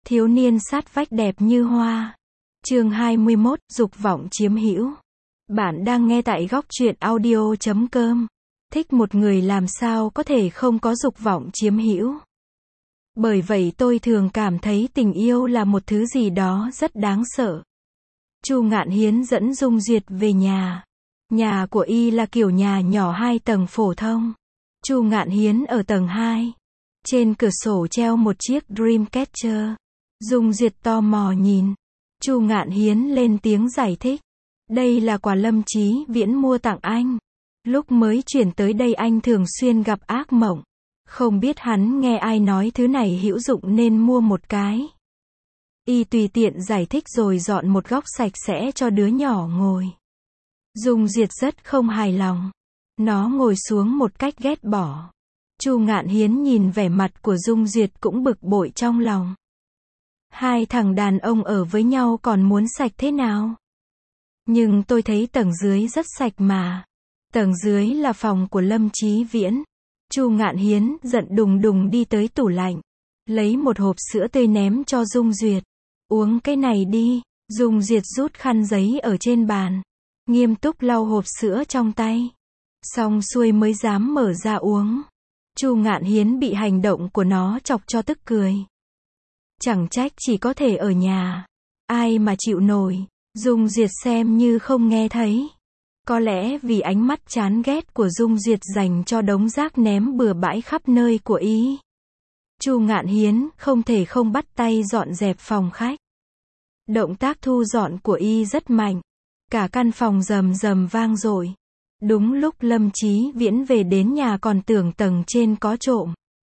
Thiếu niên sát vách đẹp như hoa. Chương 21, dục vọng chiếm hữu. Bạn đang nghe tại góc truyện audio.com. Thích một người làm sao có thể không có dục vọng chiếm hữu. Bởi vậy tôi thường cảm thấy tình yêu là một thứ gì đó rất đáng sợ. Chu Ngạn Hiến dẫn Dung Duyệt về nhà. Nhà của y là kiểu nhà nhỏ 2 tầng phổ thông. Chu Ngạn Hiến ở tầng 2. Trên cửa sổ treo một chiếc Dreamcatcher. Dung Duyệt tò mò nhìn. Chu Ngạn Hiến lên tiếng giải thích. Đây là quà Lâm Chí Viễn mua tặng anh. Lúc mới chuyển tới đây anh thường xuyên gặp ác mộng. Không biết hắn nghe ai nói thứ này hữu dụng nên mua một cái. Y tùy tiện giải thích rồi dọn một góc sạch sẽ cho đứa nhỏ ngồi. Dung Duyệt rất không hài lòng. Nó ngồi xuống một cách ghét bỏ. Chu Ngạn Hiến nhìn vẻ mặt của Dung Duyệt cũng bực bội trong lòng. Hai thằng đàn ông ở với nhau còn muốn sạch thế nào? Nhưng tôi thấy tầng dưới rất sạch mà. Tầng dưới là phòng của Lâm Chí Viễn. Chu Ngạn Hiến giận đùng đùng đi tới tủ lạnh. Lấy một hộp sữa tươi ném cho Dung Duyệt. Uống cái này đi. Dung Duyệt rút khăn giấy ở trên bàn. Nghiêm túc lau hộp sữa trong tay. Xong xuôi mới dám mở ra uống. Chu Ngạn Hiến bị hành động của nó chọc cho tức cười. Chẳng trách chỉ có thể ở nhà. Ai mà chịu nổi. Dung Duyệt xem như không nghe thấy. Có lẽ vì ánh mắt chán ghét của Dung Duyệt dành cho đống rác ném bừa bãi khắp nơi của ý. Chu Ngạn Hiến không thể không bắt tay dọn dẹp phòng khách. Động tác thu dọn của y rất mạnh. Cả căn phòng rầm rầm vang dội. Đúng lúc Lâm Chí Viễn về đến nhà còn tưởng tầng trên có trộm.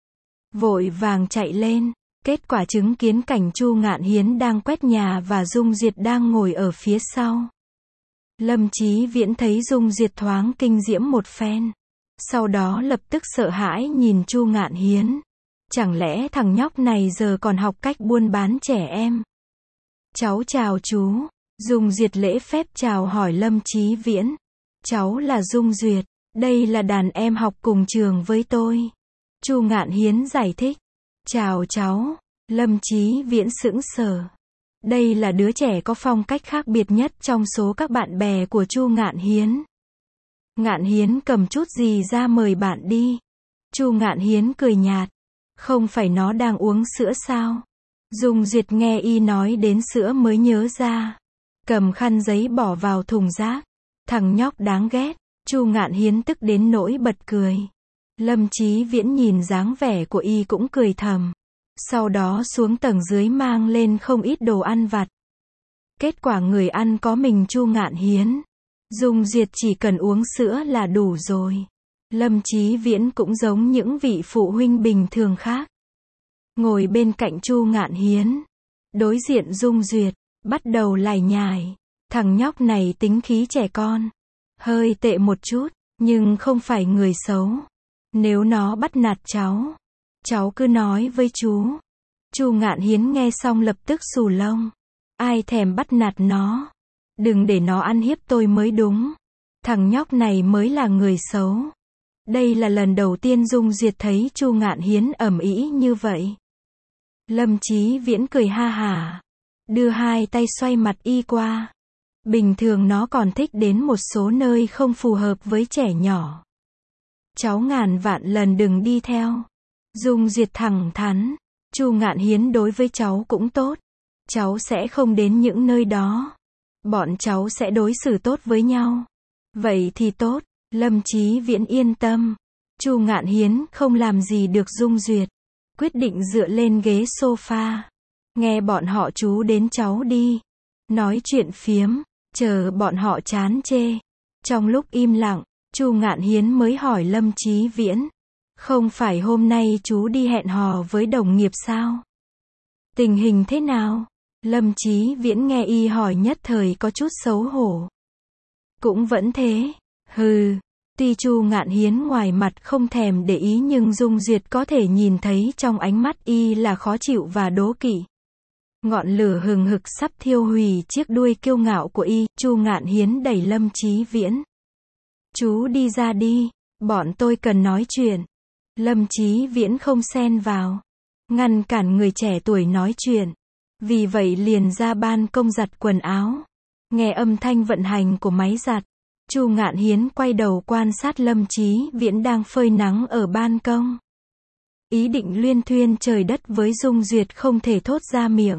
Vội vàng chạy lên. Kết quả chứng kiến cảnh Chu Ngạn Hiến đang quét nhà và Dung Duyệt đang ngồi ở phía sau. Lâm Chí Viễn thấy Dung Duyệt thoáng kinh diễm một phen. Sau đó lập tức sợ hãi nhìn Chu Ngạn Hiến. Chẳng lẽ thằng nhóc này giờ còn học cách buôn bán trẻ em? Cháu chào chú. Dung Duyệt lễ phép chào hỏi Lâm Chí Viễn. Cháu là Dung Duyệt. Đây là đàn em học cùng trường với tôi. Chu Ngạn Hiến giải thích. Chào cháu. Lâm Chí Viễn sững sờ. Đây là đứa trẻ có phong cách khác biệt nhất trong số các bạn bè của Chu Ngạn Hiến. Ngạn Hiến cầm chút gì ra mời bạn đi. Chu Ngạn Hiến cười nhạt. Không phải nó đang uống sữa sao? Dung Duyệt nghe y nói đến sữa mới nhớ ra. Cầm khăn giấy bỏ vào thùng rác. Thằng nhóc đáng ghét. Chu Ngạn Hiến tức đến nỗi bật cười. Lâm Chí Viễn nhìn dáng vẻ của y cũng cười thầm. Sau đó xuống tầng dưới mang lên không ít đồ ăn vặt. Kết quả người ăn có mình Chu Ngạn Hiến. Dung Duyệt chỉ cần uống sữa là đủ rồi. Lâm Chí Viễn cũng giống những vị phụ huynh bình thường khác. Ngồi bên cạnh Chu Ngạn Hiến. Đối diện Dung Duyệt. Bắt đầu lải nhải. Thằng nhóc này tính khí trẻ con. Hơi tệ một chút. Nhưng không phải người xấu. Nếu nó bắt nạt cháu cứ nói với chú. Chu Ngạn Hiến nghe xong lập tức xù lông. Ai thèm bắt nạt nó. Đừng để nó ăn hiếp tôi mới đúng. Thằng nhóc này mới là người xấu. Đây là lần đầu tiên Dung Duyệt thấy Chu Ngạn Hiến ầm ĩ như vậy. Lâm Chí Viễn cười ha hả. Đưa hai tay xoay mặt y qua. Bình thường nó còn thích đến một số nơi không phù hợp với trẻ nhỏ. Cháu ngàn vạn lần đừng đi theo. Dung Duyệt thẳng thắn. Chu Ngạn Hiến đối với cháu cũng tốt. Cháu sẽ không đến những nơi đó. Bọn cháu sẽ đối xử tốt với nhau. Vậy thì tốt. Lâm Chí Viễn yên tâm. Chu Ngạn Hiến không làm gì được Dung Duyệt. Quyết định dựa lên ghế sofa. Nghe bọn họ chú đến cháu đi. Nói chuyện phiếm. Chờ bọn họ chán chê. Trong lúc im lặng, Chu Ngạn Hiến mới hỏi Lâm Chí Viễn. Không phải hôm nay chú đi hẹn hò với đồng nghiệp sao? Tình hình thế nào? Lâm Chí Viễn nghe y hỏi nhất thời có chút xấu hổ. Cũng vẫn thế. Hừ. Tuy Chu Ngạn Hiến ngoài mặt không thèm để ý nhưng Dung Duyệt có thể nhìn thấy trong ánh mắt y là khó chịu và đố kỵ. Ngọn lửa hừng hực sắp thiêu hủy chiếc đuôi kiêu ngạo của y. Chu Ngạn Hiến đẩy Lâm Chí Viễn. Chú đi ra đi. Bọn tôi cần nói chuyện. Lâm Chí Viễn không xen vào. Ngăn cản người trẻ tuổi nói chuyện. Vì vậy liền ra ban công giặt quần áo. Nghe âm thanh vận hành của máy giặt, Chu Ngạn Hiến quay đầu quan sát Lâm Chí Viễn đang phơi nắng ở ban công. Ý định luyên thuyên trời đất với Dung Duyệt không thể thốt ra miệng.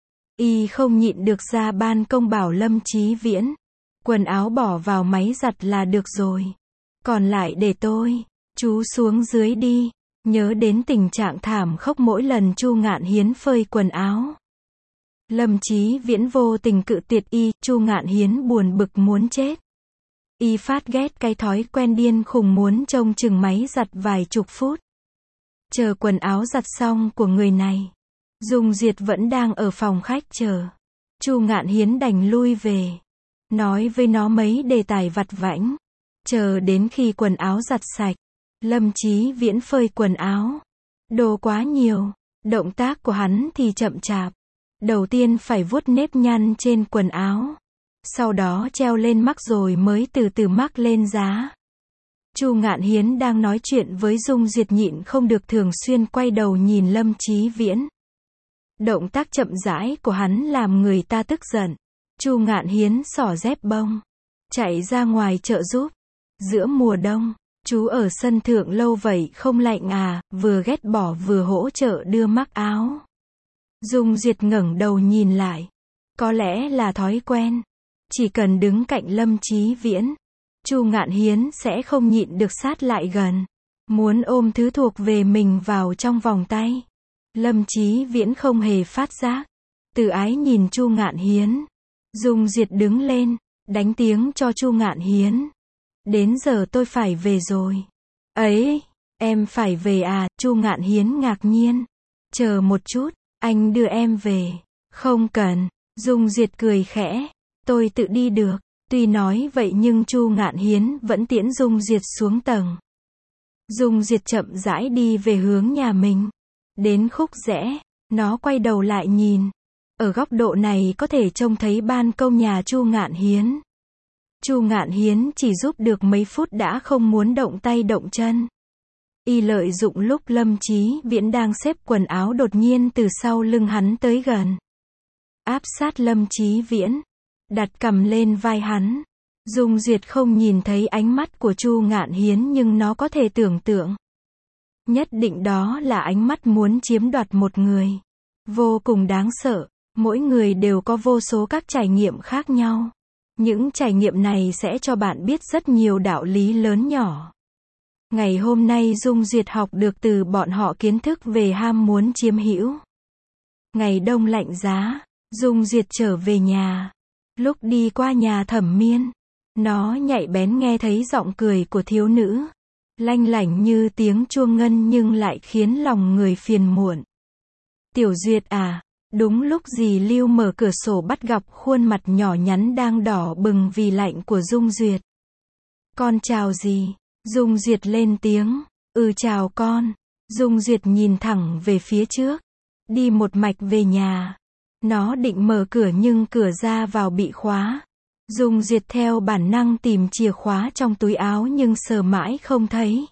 Y không nhịn được ra ban công bảo Lâm Chí Viễn, quần áo bỏ vào máy giặt là được rồi. Còn lại để tôi. Chú xuống dưới đi. Nhớ đến tình trạng thảm khốc mỗi lần Chu Ngạn Hiến phơi quần áo. Lâm Chí Viễn vô tình cự tuyệt y, Chu Ngạn Hiến buồn bực muốn chết. Y phát ghét cái thói quen điên khùng muốn trông chừng máy giặt vài chục phút. Chờ quần áo giặt xong của người này. Dung Duyệt vẫn đang ở phòng khách chờ. Chu Ngạn Hiến đành lui về. Nói với nó mấy đề tài vặt vãnh. Chờ đến khi quần áo giặt sạch. Lâm Chí Viễn phơi quần áo. Đồ quá nhiều. Động tác của hắn thì chậm chạp. Đầu tiên phải vuốt nếp nhăn trên quần áo. Sau đó treo lên mắc rồi mới từ từ mắc lên giá. Chu Ngạn Hiến đang nói chuyện với Dung Duyệt nhịn không được thường xuyên quay đầu nhìn Lâm Chí Viễn. Động tác chậm rãi của hắn làm người ta tức giận. Chu Ngạn Hiến xỏ dép bông. Chạy ra ngoài chợ giúp. Giữa mùa đông, chú ở sân thượng lâu vậy không lạnh à, vừa ghét bỏ vừa hỗ trợ đưa mắc áo. Dung Duyệt ngẩng đầu nhìn lại. Có lẽ là thói quen. Chỉ cần đứng cạnh Lâm Chí Viễn, Chu Ngạn Hiến sẽ không nhịn được sát lại gần. Muốn ôm thứ thuộc về mình vào trong vòng tay. Lâm Chí Viễn không hề phát giác. Từ ái nhìn Chu Ngạn Hiến. Dung Duyệt đứng lên, đánh tiếng cho Chu Ngạn Hiến. Đến giờ tôi phải về rồi. Ấy, em phải về à? Chu Ngạn Hiến ngạc nhiên. Chờ một chút, anh đưa em về. Không cần. Dung Duyệt cười khẽ. Tôi tự đi được. Tuy nói vậy nhưng Chu Ngạn Hiến vẫn tiễn Dung Duyệt xuống tầng. Dung Duyệt chậm rãi đi về hướng nhà mình. Đến khúc rẽ, nó quay đầu lại nhìn. Ở góc độ này có thể trông thấy ban công nhà Chu Ngạn Hiến. Chu Ngạn Hiến chỉ giúp được mấy phút đã không muốn động tay động chân. Y lợi dụng lúc Lâm Chí Viễn đang xếp quần áo đột nhiên từ sau lưng hắn tới gần. Áp sát Lâm Chí Viễn. Đặt cằm lên vai hắn. Dung Duyệt không nhìn thấy ánh mắt của Chu Ngạn Hiến nhưng nó có thể tưởng tượng. Nhất định đó là ánh mắt muốn chiếm đoạt một người. Vô cùng đáng sợ. Mỗi người đều có vô số các trải nghiệm khác nhau. Những trải nghiệm này sẽ cho bạn biết rất nhiều đạo lý lớn nhỏ. Ngày hôm nay Dung Duyệt học được từ bọn họ kiến thức về ham muốn chiếm hữu. Ngày đông lạnh giá, Dung Duyệt trở về nhà. Lúc đi qua nhà Thẩm Miên, nó nhạy bén nghe thấy giọng cười của thiếu nữ. Lanh lảnh như tiếng chuông ngân nhưng lại khiến lòng người phiền muộn. Tiểu Duyệt à, đúng lúc dì Lưu mở cửa sổ bắt gặp khuôn mặt nhỏ nhắn đang đỏ bừng vì lạnh của Dung Duyệt. Con chào dì. Dung Duyệt lên tiếng. Chào con. Dung Duyệt nhìn thẳng về phía trước. Đi một mạch về nhà. Nó định mở cửa nhưng cửa ra vào bị khóa. Dung Duyệt theo bản năng tìm chìa khóa trong túi áo nhưng sờ mãi không thấy.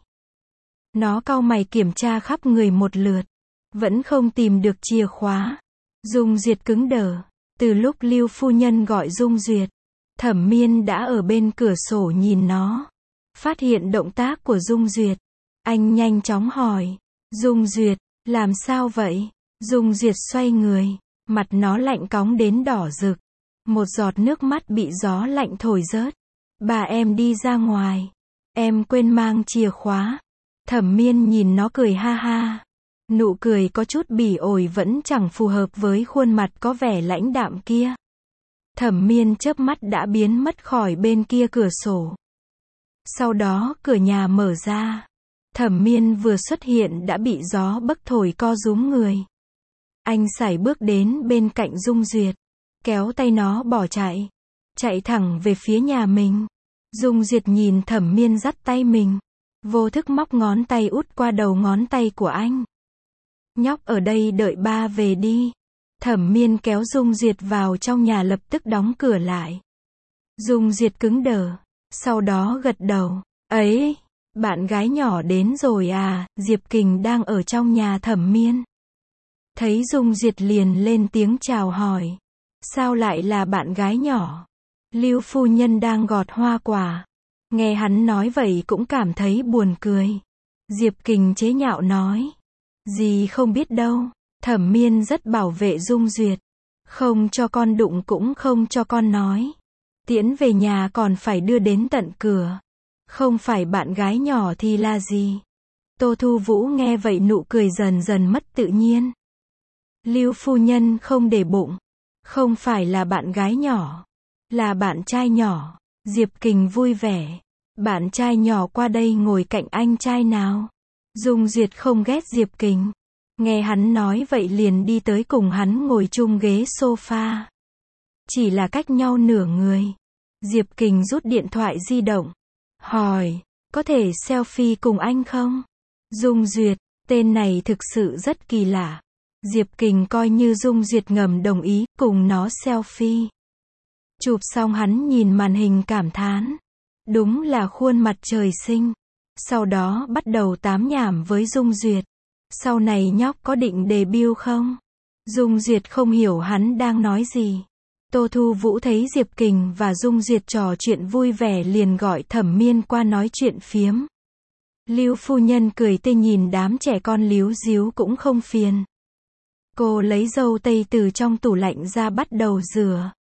Nó cau mày kiểm tra khắp người một lượt. Vẫn không tìm được chìa khóa. Dung Duyệt cứng đờ. Từ lúc Lưu phu nhân gọi Dung Duyệt, Thẩm Miên đã ở bên cửa sổ nhìn nó. Phát hiện động tác của Dung Duyệt, anh nhanh chóng hỏi. Dung Duyệt, làm sao vậy? Dung Duyệt xoay người, mặt nó lạnh cóng đến đỏ rực. Một giọt nước mắt bị gió lạnh thổi rớt. Bà em đi ra ngoài. Em quên mang chìa khóa. Thẩm Miên nhìn nó cười ha ha. Nụ cười có chút bỉ ổi vẫn chẳng phù hợp với khuôn mặt có vẻ lãnh đạm kia. Thẩm Miên chớp mắt đã biến mất khỏi bên kia cửa sổ. Sau đó cửa nhà mở ra. Thẩm Miên vừa xuất hiện đã bị gió bấc thổi co rúm người. Anh sải bước đến bên cạnh Dung Duyệt, kéo tay nó bỏ chạy. Chạy thẳng về phía nhà mình. Dung Duyệt nhìn Thẩm Miên dắt tay mình. Vô thức móc ngón tay út qua đầu ngón tay của anh. Nhóc ở đây đợi ba về đi. Thẩm Miên kéo Dung Duyệt vào trong nhà lập tức đóng cửa lại. Dung Duyệt cứng đờ. Sau đó gật đầu. Ấy, bạn gái nhỏ đến rồi à, Diệp Kình đang ở trong nhà Thẩm Miên. Thấy Dung Duyệt liền lên tiếng chào hỏi. Sao lại là bạn gái nhỏ? Lưu phu nhân đang gọt hoa quả. Nghe hắn nói vậy cũng cảm thấy buồn cười. Diệp Kình chế nhạo nói. Dì không biết đâu. Thẩm Miên rất bảo vệ Dung Duyệt. Không cho con đụng cũng không cho con nói. Tiễn về nhà còn phải đưa đến tận cửa. Không phải bạn gái nhỏ thì là gì? Tô Thu Vũ nghe vậy nụ cười dần dần mất tự nhiên. Lưu phu nhân không để bụng. Không phải là bạn gái nhỏ. Là bạn trai nhỏ. Diệp Kình vui vẻ. Bạn trai nhỏ qua đây ngồi cạnh anh trai nào. Dung Duyệt không ghét Diệp Kình. Nghe hắn nói vậy liền đi tới cùng hắn ngồi chung ghế sofa. Chỉ là cách nhau nửa người. Diệp Kình rút điện thoại di động. Hỏi, có thể selfie cùng anh không? Dung Duyệt, tên này thực sự rất kỳ lạ. Diệp Kình coi như Dung Duyệt ngầm đồng ý, cùng nó selfie. Chụp xong hắn nhìn màn hình cảm thán. Đúng là khuôn mặt trời sinh. Sau đó bắt đầu tám nhảm với Dung Duyệt. Sau này nhóc có định debut không? Dung Duyệt không hiểu hắn đang nói gì. Tô Thu Vũ thấy Diệp Kình và Dung Duyệt trò chuyện vui vẻ liền gọi Thẩm Miên qua nói chuyện phiếm. Lưu phu nhân cười tươi nhìn đám trẻ con líu díu cũng không phiền. Cô lấy dâu tây từ trong tủ lạnh ra bắt đầu rửa.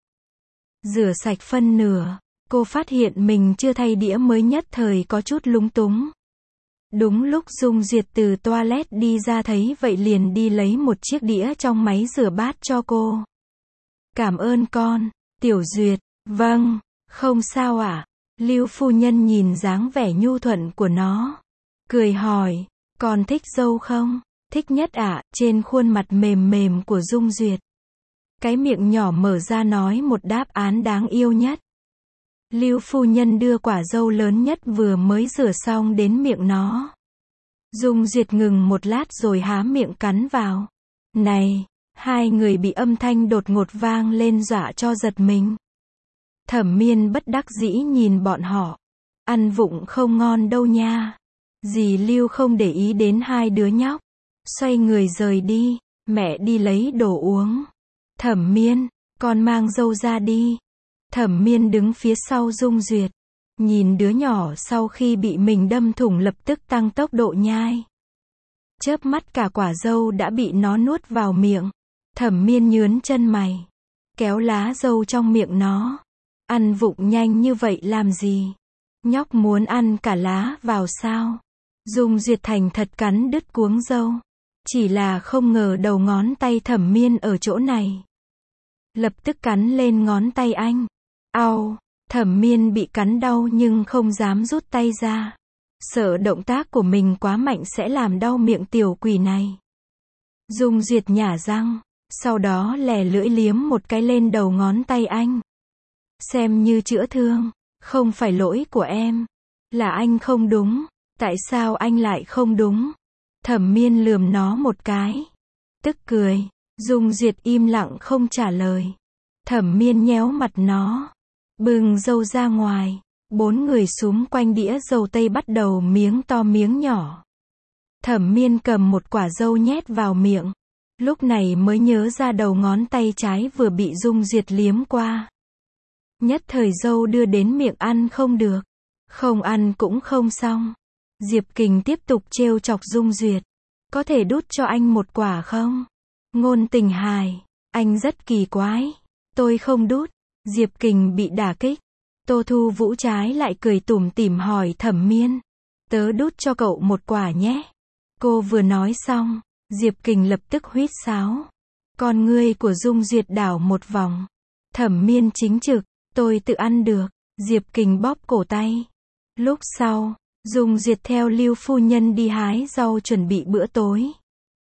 Rửa sạch phân nửa. Cô phát hiện mình chưa thay đĩa mới nhất thời có chút lúng túng. Đúng lúc Dung Duyệt từ toilet đi ra thấy vậy liền đi lấy một chiếc đĩa trong máy rửa bát cho cô. Cảm ơn con, Tiểu Duyệt. Vâng, không sao ạ. Lưu phu nhân nhìn dáng vẻ nhu thuận của nó. Cười hỏi, con thích dâu không? Thích nhất ạ. Trên khuôn mặt mềm mềm của Dung Duyệt. Cái miệng nhỏ mở ra nói một đáp án đáng yêu nhất. Lưu phu nhân đưa quả dâu lớn nhất vừa mới rửa xong đến miệng nó. Dung Duyệt ngừng một lát rồi há miệng cắn vào. Này, hai người bị âm thanh đột ngột vang lên dọa cho giật mình. Thẩm Miên bất đắc dĩ nhìn bọn họ. Ăn vụng không ngon đâu nha. Dì Lưu không để ý đến hai đứa nhóc. Xoay người rời đi. Mẹ đi lấy đồ uống. Thẩm Miên, con mang dâu ra đi. Thẩm Miên đứng phía sau Dung Duyệt. Nhìn đứa nhỏ sau khi bị mình đâm thủng lập tức tăng tốc độ nhai. Chớp mắt cả quả dâu đã bị nó nuốt vào miệng. Thẩm Miên nhướn chân mày. Kéo lá dâu trong miệng nó. Ăn vụng nhanh như vậy làm gì? Nhóc muốn ăn cả lá vào sao? Dung Duyệt thành thật cắn đứt cuống dâu. Chỉ là không ngờ đầu ngón tay Thẩm Miên ở chỗ này. Lập tức cắn lên ngón tay anh. Au, Thẩm Miên bị cắn đau nhưng không dám rút tay ra. Sợ động tác của mình quá mạnh sẽ làm đau miệng tiểu quỷ này. Dung Duyệt nhả răng, sau đó lè lưỡi liếm một cái lên đầu ngón tay anh. Xem như chữa thương, không phải lỗi của em. Là anh không đúng, tại sao anh lại không đúng? Thẩm Miên lườm nó một cái. Tức cười, Dung Duyệt im lặng không trả lời. Thẩm Miên nhéo mặt nó. Bưng dâu ra ngoài. Bốn người xúm quanh đĩa dâu tây bắt đầu miếng to miếng nhỏ. Thẩm Miên cầm một quả dâu nhét vào miệng. Lúc này mới nhớ ra đầu ngón tay trái vừa bị Dung Duyệt liếm qua. Nhất thời dâu đưa đến miệng ăn không được. Không ăn cũng không xong. Diệp Kình tiếp tục trêu chọc Dung Duyệt. Có thể đút cho anh một quả không? Ngôn Tình hài. Anh rất kỳ quái. Tôi không đút. Diệp Kình bị đả kích. Tô Thu Vũ trái lại cười tủm tỉm hỏi Thẩm Miên. Tớ đút cho cậu một quả nhé. Cô vừa nói xong, Diệp Kình lập tức huýt sáo. Con ngươi của Dung Duyệt đảo một vòng. Thẩm Miên chính trực, tôi tự ăn được. Diệp Kình bóp cổ tay. Lúc sau, Dung Duyệt theo Lưu phu nhân đi hái rau chuẩn bị bữa tối.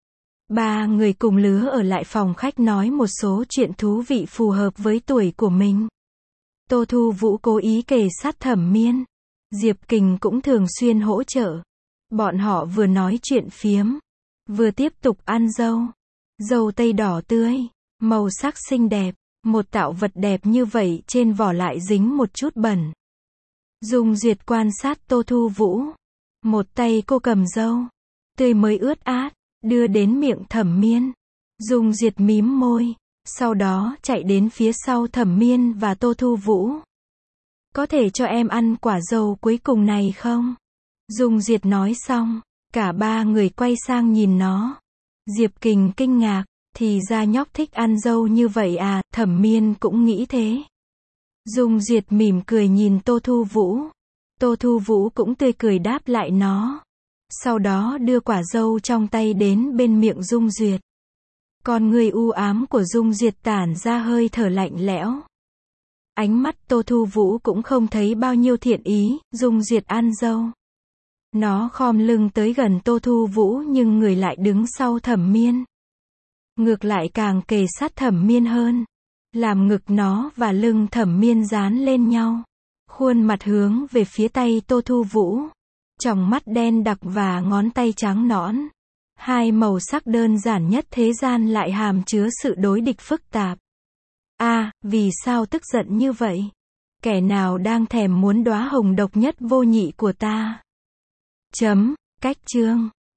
Ba người cùng lứa ở lại phòng khách nói một số chuyện thú vị phù hợp với tuổi của mình. Tô Thu Vũ cố ý kề sát Thẩm Miên. Diệp Kình cũng thường xuyên hỗ trợ. Bọn họ vừa nói chuyện phiếm, vừa tiếp tục ăn dâu. Dâu tây đỏ tươi, màu sắc xinh đẹp. Một tạo vật đẹp như vậy trên vỏ lại dính một chút bẩn. Dung Duyệt quan sát Tô Thu Vũ. Một tay cô cầm dâu tươi mới ướt át, đưa đến miệng Thẩm Miên. Dung Diệt mím môi, sau đó chạy đến phía sau Thẩm Miên và Tô Thu Vũ. Có thể cho em ăn quả dâu cuối cùng này không? Dung Diệt nói xong, cả ba người quay sang nhìn nó. Diệp Kình kinh ngạc, thì ra nhóc thích ăn dâu như vậy à, Thẩm Miên cũng nghĩ thế. Dung Diệt mỉm cười nhìn Tô Thu Vũ. Tô Thu Vũ cũng tươi cười đáp lại nó. Sau đó đưa quả dâu trong tay đến bên miệng Dung Duyệt. Con người u ám của Dung Duyệt tản ra hơi thở lạnh lẽo. Ánh mắt Tô Thu Vũ cũng không thấy bao nhiêu thiện ý, Dung Duyệt ăn dâu. Nó khom lưng tới gần Tô Thu Vũ nhưng người lại đứng sau Thẩm Miên. Ngược lại càng kề sát Thẩm Miên hơn. Làm ngực nó và lưng Thẩm Miên dán lên nhau. Khuôn mặt hướng về phía tay Tô Thu Vũ. Tròng mắt đen đặc và ngón tay trắng nõn. Hai màu sắc đơn giản nhất thế gian lại hàm chứa sự đối địch phức tạp. Vì sao tức giận như vậy? Kẻ nào đang thèm muốn đóa hồng độc nhất vô nhị của ta? Cách chương